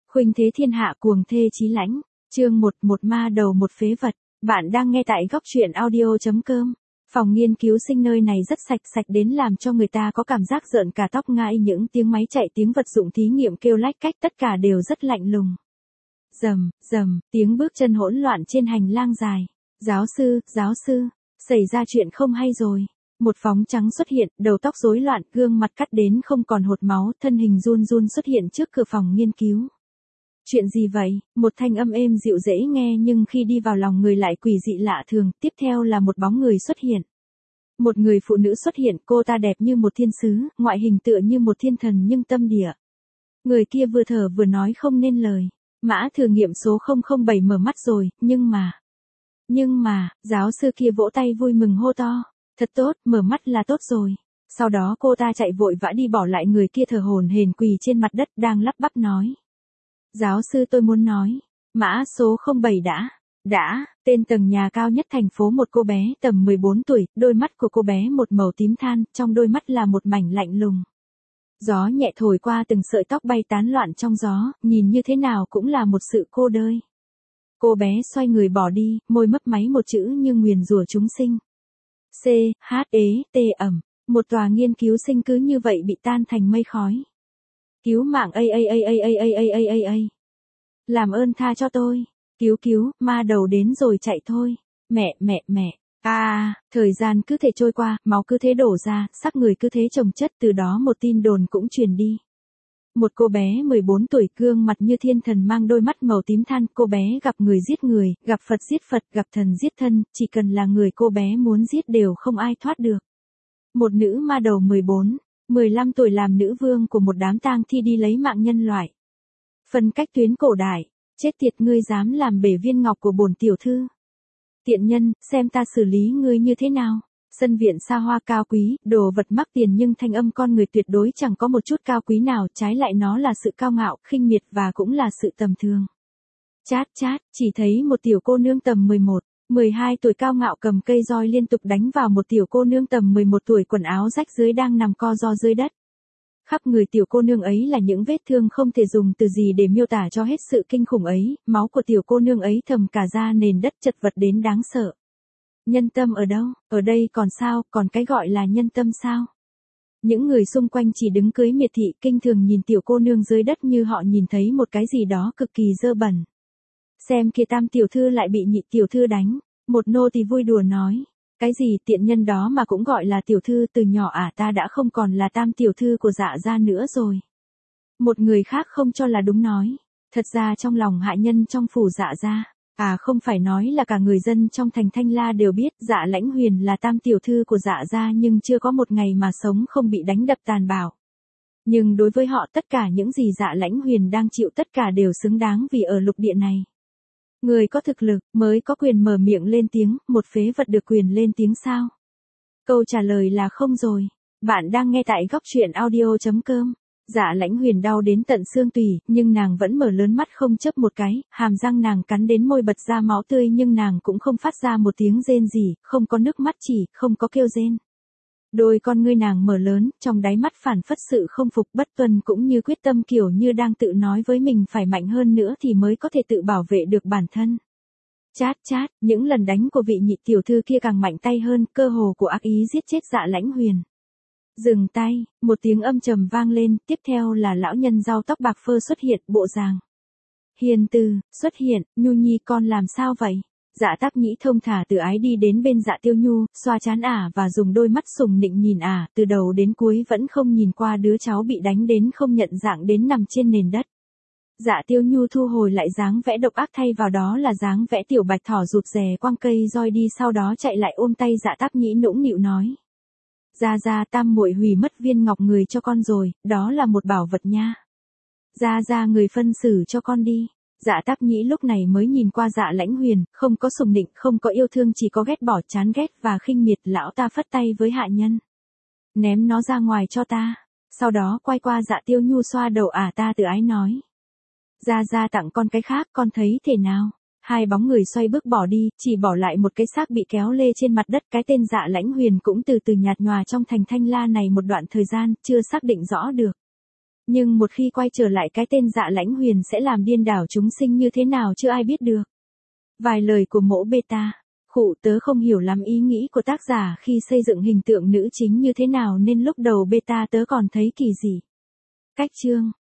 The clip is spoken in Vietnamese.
Khuynh thế thiên hạ cuồng thê chí lãnh. Chương 1, một ma đầu một phế vật. Bạn đang nghe tại góc truyện audio.com. Phòng nghiên cứu sinh nơi này rất sạch đến làm cho người ta có cảm giác rợn cả tóc gai, những tiếng máy chạy, tiếng vật dụng thí nghiệm kêu lách cách, tất cả đều rất lạnh lùng. Rầm, tiếng bước chân hỗn loạn trên hành lang dài. Giáo sư, xảy ra chuyện không hay rồi. Một phóng trắng xuất hiện, đầu tóc rối loạn, gương mặt cắt đến không còn hột máu, thân hình run xuất hiện trước cửa phòng nghiên cứu. Chuyện gì vậy? Một thanh âm êm dịu dễ nghe nhưng khi đi vào lòng người lại quỷ dị lạ thường, tiếp theo là một bóng người xuất hiện. Một người phụ nữ xuất hiện, cô ta đẹp như một thiên sứ, ngoại hình tựa như một thiên thần nhưng tâm địa. Người kia vừa thở vừa nói không nên lời. Mã thử nghiệm số 007 mở mắt rồi, nhưng mà, giáo sư kia vỗ tay vui mừng hô to. Thật tốt, mở mắt là tốt rồi. Sau đó cô ta chạy vội vã đi bỏ lại người kia thở hổn hển quỳ trên mặt đất đang lắp bắp nói. Giáo sư tôi muốn nói. Mã số 07 đã, tên tầng nhà cao nhất thành phố, một cô bé tầm 14 tuổi, đôi mắt của cô bé một màu tím than, trong đôi mắt là một mảnh lạnh lùng. Gió nhẹ thổi qua từng sợi tóc bay tán loạn trong gió, nhìn như thế nào cũng là một sự cô đơn. Cô bé xoay người bỏ đi, môi mấp máy một chữ như nguyền rủa chúng sinh. C-H-E-T một tòa nghiên cứu sinh cứ như vậy bị tan thành mây khói. Cứu mạng a. Làm ơn tha cho tôi. Cứu, ma đầu đến rồi chạy thôi. Mẹ. Thời gian cứ thể trôi qua, máu cứ thế đổ ra, xác người cứ thế chồng chất, từ đó một tin đồn cũng truyền đi. Một cô bé 14 tuổi, gương mặt như thiên thần, mang đôi mắt màu tím than, cô bé gặp người giết người, gặp Phật giết Phật, gặp thần giết thân, chỉ cần là người cô bé muốn giết đều không ai thoát được. Một nữ ma đầu 15 tuổi làm nữ vương của một đám tang thi đi lấy mạng nhân loại. Phân cách tuyến cổ đại, chết tiệt, ngươi dám làm bể viên ngọc của bổn tiểu thư. Tiện nhân, xem ta xử lý ngươi như thế nào. Sân viện xa hoa cao quý, đồ vật mắc tiền nhưng thanh âm con người tuyệt đối chẳng có một chút cao quý nào, trái lại nó là sự cao ngạo, khinh miệt và cũng là sự tầm thường. Chát, chỉ thấy một tiểu cô nương tầm 12 tuổi cao ngạo cầm cây roi liên tục đánh vào một tiểu cô nương tầm 11 tuổi quần áo rách dưới đang nằm co ro dưới đất. Khắp người tiểu cô nương ấy là những vết thương không thể dùng từ gì để miêu tả cho hết sự kinh khủng ấy, máu của tiểu cô nương ấy thầm cả ra nền đất, chật vật đến đáng sợ. Nhân tâm ở đâu? Ở đây còn sao, còn cái gọi là nhân tâm sao? Những người xung quanh chỉ đứng cưới miệt thị kinh thường nhìn tiểu cô nương dưới đất như họ nhìn thấy một cái gì đó cực kỳ dơ bẩn. Xem kia, tam tiểu thư lại bị nhị tiểu thư đánh. Một nô tỳ vui đùa nói. Cái gì, tiện nhân đó mà cũng gọi là tiểu thư, từ nhỏ ta đã không còn là tam tiểu thư của Dạ gia nữa rồi. Một người khác không cho là đúng nói. Thật ra trong lòng hạ nhân trong phủ Dạ gia, không phải nói là cả người dân trong thành Thanh La đều biết Dạ Lãnh Huyền là tam tiểu thư của Dạ gia, nhưng chưa có một ngày mà sống không bị đánh đập tàn bạo. Nhưng đối với họ, tất cả những gì Dạ Lãnh Huyền đang chịu tất cả đều xứng đáng, vì ở lục địa này, người có thực lực mới có quyền mở miệng lên tiếng, một phế vật được quyền lên tiếng sao? Câu trả lời là không rồi. Bạn đang nghe tại góc truyện audio.com. Dạ Lãnh Huyền đau đến tận xương tủy, nhưng nàng vẫn mở lớn mắt không chớp một cái, hàm răng nàng cắn đến môi bật ra máu tươi nhưng nàng cũng không phát ra một tiếng rên gì, không có nước mắt, chỉ không có kêu rên. Đôi con ngươi nàng mở lớn, trong đáy mắt phản phất sự không phục bất tuân cũng như quyết tâm, kiểu như đang tự nói với mình phải mạnh hơn nữa thì mới có thể tự bảo vệ được bản thân. Chát, những lần đánh của vị nhị tiểu thư kia càng mạnh tay hơn, cơ hồ của ác ý giết chết Dạ Lãnh Huyền. Dừng tay, một tiếng âm trầm vang lên, tiếp theo là lão nhân rau tóc bạc phơ xuất hiện, bộ dạng hiền từ, xuất hiện. Nhu nhi, con làm sao vậy? Dạ Tác Nhĩ thông thả từ ái đi đến bên Dạ Tiêu Nhu, xoa trán và dùng đôi mắt sùng nịnh nhìn từ đầu đến cuối vẫn không nhìn qua đứa cháu bị đánh đến không nhận dạng đến nằm trên nền đất. Dạ Tiêu Nhu thu hồi lại dáng vẽ độc ác, thay vào đó là dáng vẽ tiểu bạch thỏ rụt rè quăng cây roi đi, sau đó chạy lại ôm tay Dạ Tác Nhĩ nũng nịu nói. Gia, tam muội hủy mất viên ngọc người cho con rồi, đó là một bảo vật nha. Gia, người phân xử cho con đi. Dạ Tác Nhĩ lúc này mới nhìn qua Dạ Lãnh Huyền, không có sùng nịnh, không có yêu thương, chỉ có ghét bỏ, chán ghét và khinh miệt. Lão ta phất tay với hạ nhân. Ném nó ra ngoài cho ta. Sau đó quay qua Dạ Tiêu Nhu xoa đầu ta từ ái nói. Gia tặng con cái khác, con thấy thế nào? Hai bóng người xoay bước bỏ đi, chỉ bỏ lại một cái xác bị kéo lê trên mặt đất. Cái tên Dạ Lãnh Huyền cũng từ từ nhạt nhòa trong thành Thanh La này một đoạn thời gian, chưa xác định rõ được. Nhưng một khi quay trở lại cái tên Dạ Lãnh Huyền sẽ làm điên đảo chúng sinh như thế nào chưa ai biết được. Vài lời của mỗ beta. Khụ tớ không hiểu lắm ý nghĩ của tác giả khi xây dựng hình tượng nữ chính như thế nào nên lúc đầu beta tớ còn thấy kỳ dị. Cách chương